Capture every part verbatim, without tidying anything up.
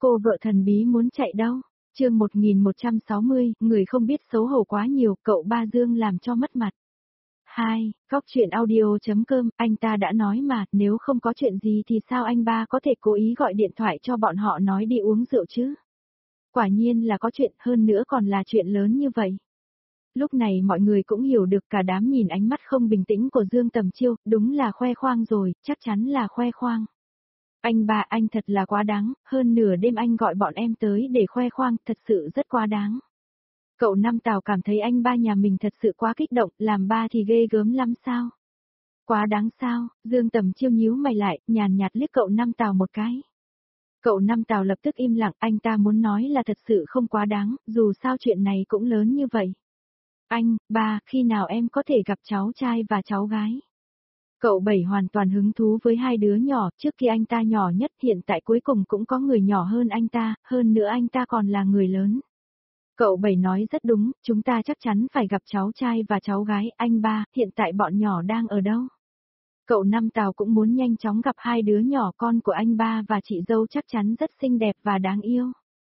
Cô vợ thần bí muốn chạy đâu? Chương một nghìn một trăm sáu mươi, người không biết xấu hổ quá nhiều, cậu ba Dương làm cho mất mặt. hai. Góc chuyện audio.com, anh ta đã nói mà, nếu không có chuyện gì thì sao anh ba có thể cố ý gọi điện thoại cho bọn họ nói đi uống rượu chứ? Quả nhiên là có chuyện, hơn nữa còn là chuyện lớn như vậy. Lúc này mọi người cũng hiểu được, cả đám nhìn ánh mắt không bình tĩnh của Dương Tầm Chiêu, đúng là khoe khoang rồi, chắc chắn là khoe khoang. Anh ba, anh thật là quá đáng, hơn nửa đêm anh gọi bọn em tới để khoe khoang, thật sự rất quá đáng. Cậu Năm Tào cảm thấy anh ba nhà mình thật sự quá kích động, làm ba thì ghê gớm lắm sao? Quá đáng sao? Dương Tầm Chiêu nhíu mày lại, nhàn nhạt liếc cậu Năm Tào một cái. Cậu Năm Tào lập tức im lặng, anh ta muốn nói là thật sự không quá đáng, dù sao chuyện này cũng lớn như vậy. Anh, ba, khi nào em có thể gặp cháu trai và cháu gái? Cậu Bảy hoàn toàn hứng thú với hai đứa nhỏ, trước khi anh ta nhỏ nhất, hiện tại cuối cùng cũng có người nhỏ hơn anh ta, hơn nữa anh ta còn là người lớn. Cậu Bảy nói rất đúng, chúng ta chắc chắn phải gặp cháu trai và cháu gái, anh ba, hiện tại bọn nhỏ đang ở đâu? Cậu Năm Tào cũng muốn nhanh chóng gặp hai đứa nhỏ, con của anh ba và chị dâu chắc chắn rất xinh đẹp và đáng yêu.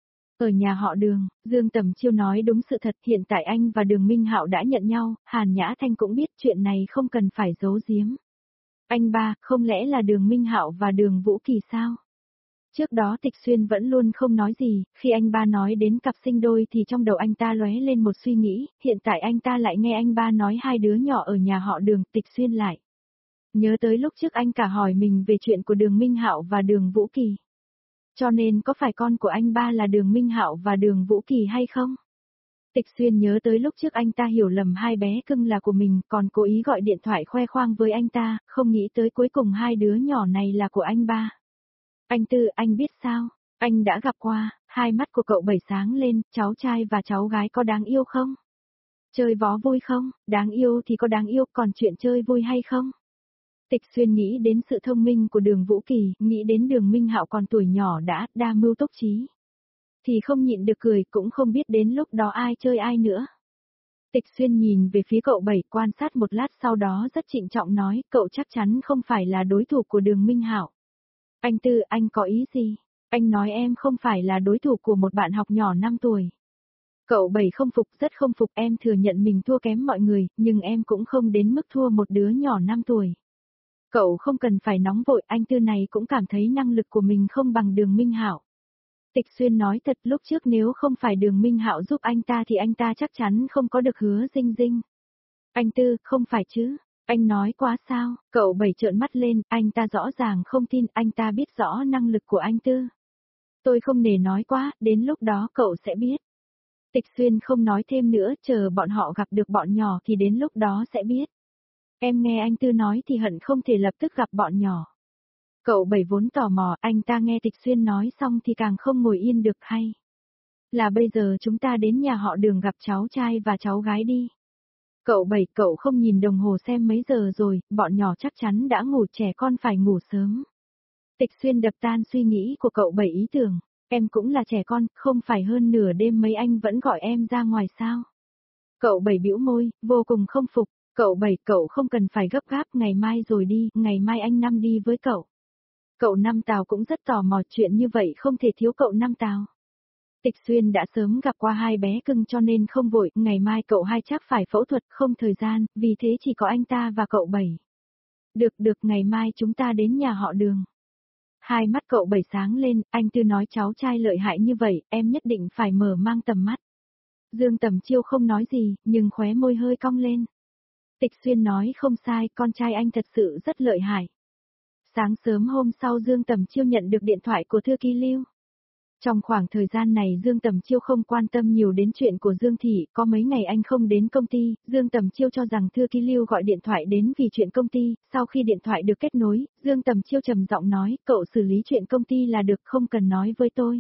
Ở nhà họ Đường, Dương Tầm Chiêu nói đúng sự thật, hiện tại anh và Đường Minh Hạo đã nhận nhau, Hàn Nhã Thanh cũng biết chuyện này không cần phải giấu giếm. Anh ba, không lẽ là Đường Minh Hạo và Đường Vũ Kỳ sao? Trước đó Tịch Xuyên vẫn luôn không nói gì, khi anh ba nói đến cặp sinh đôi thì trong đầu anh ta lóe lên một suy nghĩ, hiện tại anh ta lại nghe anh ba nói hai đứa nhỏ ở nhà họ Đường, Tịch Xuyên lại. Nhớ tới lúc trước anh cả hỏi mình về chuyện của Đường Minh Hạo và Đường Vũ Kỳ. Cho nên có phải con của anh ba là Đường Minh Hạo và Đường Vũ Kỳ hay không? Tịch Xuyên nhớ tới lúc trước anh ta hiểu lầm hai bé cưng là của mình, còn cố ý gọi điện thoại khoe khoang với anh ta, không nghĩ tới cuối cùng hai đứa nhỏ này là của anh ba. Anh Tư, anh biết sao? Anh đã gặp qua, hai mắt của cậu Bảy sáng lên, cháu trai và cháu gái có đáng yêu không? Chơi vó vui không? Đáng yêu thì có đáng yêu, còn chuyện chơi vui hay không? Tịch Xuyên nghĩ đến sự thông minh của Đường Vũ Kỳ, nghĩ đến Đường Minh Hạo còn tuổi nhỏ đã đa mưu túc trí. Thì không nhịn được cười, cũng không biết đến lúc đó ai chơi ai nữa. Tịch Xuyên nhìn về phía cậu Bảy, quan sát một lát sau đó rất trịnh trọng nói, cậu chắc chắn không phải là đối thủ của Đường Minh Hạo. Anh Tư, anh có ý gì? Anh nói em không phải là đối thủ của một bạn học nhỏ năm tuổi. Cậu Bảy không phục, rất không phục, em thừa nhận mình thua kém mọi người, nhưng em cũng không đến mức thua một đứa nhỏ năm tuổi. Cậu không cần phải nóng vội, anh Tư này cũng cảm thấy năng lực của mình không bằng Đường Minh Hạo. Tịch Xuyên nói thật, lúc trước nếu không phải Đường Minh Hạo giúp anh ta thì anh ta chắc chắn không có được Hứa Dinh Dinh. Anh Tư, không phải chứ? Anh nói quá sao? Cậu Bảy trợn mắt lên, anh ta rõ ràng không tin, anh ta biết rõ năng lực của anh Tư. Tôi không nể nói quá, đến lúc đó cậu sẽ biết. Tịch Xuyên không nói thêm nữa, chờ bọn họ gặp được bọn nhỏ thì đến lúc đó sẽ biết. Em nghe anh Tư nói thì hận không thể lập tức gặp bọn nhỏ. Cậu Bảy vốn tò mò, anh ta nghe Tịch Xuyên nói xong thì càng không ngồi yên được hay. Là bây giờ chúng ta đến nhà họ Đường gặp cháu trai và cháu gái đi. Cậu Bảy, cậu không nhìn đồng hồ xem mấy giờ rồi, bọn nhỏ chắc chắn đã ngủ, trẻ con phải ngủ sớm. Tịch Xuyên đập tan suy nghĩ của cậu Bảy ý tưởng, em cũng là trẻ con, không phải hơn nửa đêm mấy anh vẫn gọi em ra ngoài sao? Cậu Bảy bĩu môi, vô cùng không phục, cậu Bảy, cậu không cần phải gấp gáp, ngày mai rồi đi, ngày mai anh Năm đi với cậu. Cậu Năm Tào cũng rất tò mò, chuyện như vậy không thể thiếu cậu Năm Tào. Tịch Xuyên đã sớm gặp qua hai bé cưng cho nên không vội, ngày mai cậu hai chắc phải phẫu thuật không thời gian, vì thế chỉ có anh ta và cậu Bảy. Được được, ngày mai chúng ta đến nhà họ Đường. Hai mắt cậu Bảy sáng lên, anh Tư nói cháu trai lợi hại như vậy, em nhất định phải mở mang tầm mắt. Dương Tầm Chiêu không nói gì, nhưng khóe môi hơi cong lên. Tịch Xuyên nói không sai, con trai anh thật sự rất lợi hại. Sáng sớm hôm sau Dương Tầm Chiêu nhận được điện thoại của thư ký Lưu. Trong khoảng thời gian này Dương Tầm Chiêu không quan tâm nhiều đến chuyện của Dương Thị, có mấy ngày anh không đến công ty, Dương Tầm Chiêu cho rằng thư ký Lưu gọi điện thoại đến vì chuyện công ty, sau khi điện thoại được kết nối, Dương Tầm Chiêu trầm giọng nói, cậu xử lý chuyện công ty là được, không cần nói với tôi.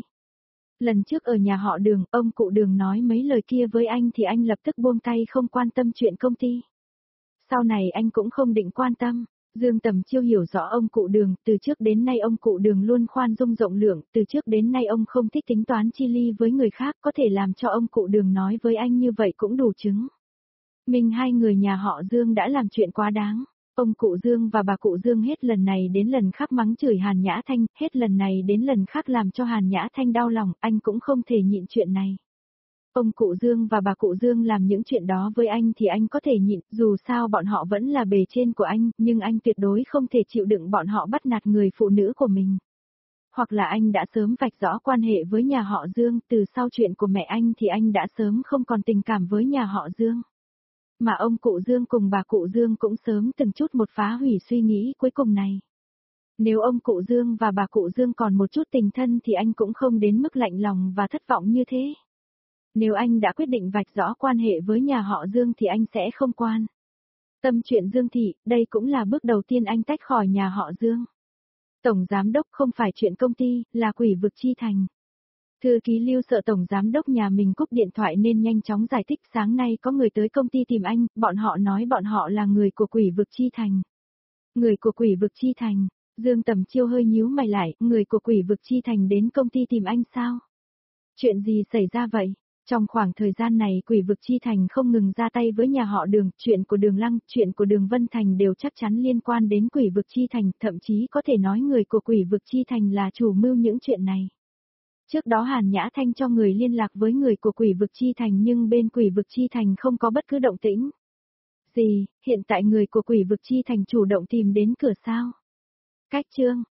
Lần trước ở nhà họ Đường, ông cụ Đường nói mấy lời kia với anh thì anh lập tức buông tay không quan tâm chuyện công ty. Sau này anh cũng không định quan tâm. Dương Tầm Chiêu hiểu rõ ông cụ Đường, từ trước đến nay ông cụ Đường luôn khoan dung rộng lượng, từ trước đến nay ông không thích tính toán chi ly với người khác, có thể làm cho ông cụ Đường nói với anh như vậy cũng đủ chứng. Mình hai người nhà họ Dương đã làm chuyện quá đáng. Ông cụ Dương và bà cụ Dương hết lần này đến lần khác mắng chửi Hàn Nhã Thanh, hết lần này đến lần khác làm cho Hàn Nhã Thanh đau lòng, anh cũng không thể nhịn chuyện này. Ông cụ Dương và bà cụ Dương làm những chuyện đó với anh thì anh có thể nhịn, dù sao bọn họ vẫn là bề trên của anh, nhưng anh tuyệt đối không thể chịu đựng bọn họ bắt nạt người phụ nữ của mình. Hoặc là anh đã sớm vạch rõ quan hệ với nhà họ Dương, từ sau chuyện của mẹ anh thì anh đã sớm không còn tình cảm với nhà họ Dương. Mà ông cụ Dương cùng bà cụ Dương cũng sớm từng chút một phá hủy suy nghĩ cuối cùng này. Nếu ông cụ Dương và bà cụ Dương còn một chút tình thân thì anh cũng không đến mức lạnh lòng và thất vọng như thế. Nếu anh đã quyết định vạch rõ quan hệ với nhà họ Dương thì anh sẽ không quan tâm chuyện Dương Thị, đây cũng là bước đầu tiên anh tách khỏi nhà họ Dương. Tổng giám đốc không phải chuyện công ty, là quỷ vực chi thành. Thư ký Lưu sợ tổng giám đốc nhà mình cúp điện thoại nên nhanh chóng giải thích sáng nay có người tới công ty tìm anh, bọn họ nói bọn họ là người của quỷ vực chi thành. Người của quỷ vực chi thành, Dương Tầm Chiêu hơi nhíu mày lại, người của quỷ vực chi thành đến công ty tìm anh sao? Chuyện gì xảy ra vậy? Trong khoảng thời gian này quỷ vực chi thành không ngừng ra tay với nhà họ Đường, chuyện của Đường Lăng, chuyện của Đường Vân Thành đều chắc chắn liên quan đến quỷ vực chi thành, thậm chí có thể nói người của quỷ vực chi thành là chủ mưu những chuyện này. Trước đó Hàn Nhã Thanh cho người liên lạc với người của quỷ vực chi thành nhưng bên quỷ vực chi thành không có bất cứ động tĩnh. Gì, hiện tại người của quỷ vực chi thành chủ động tìm đến cửa sao? Cách chương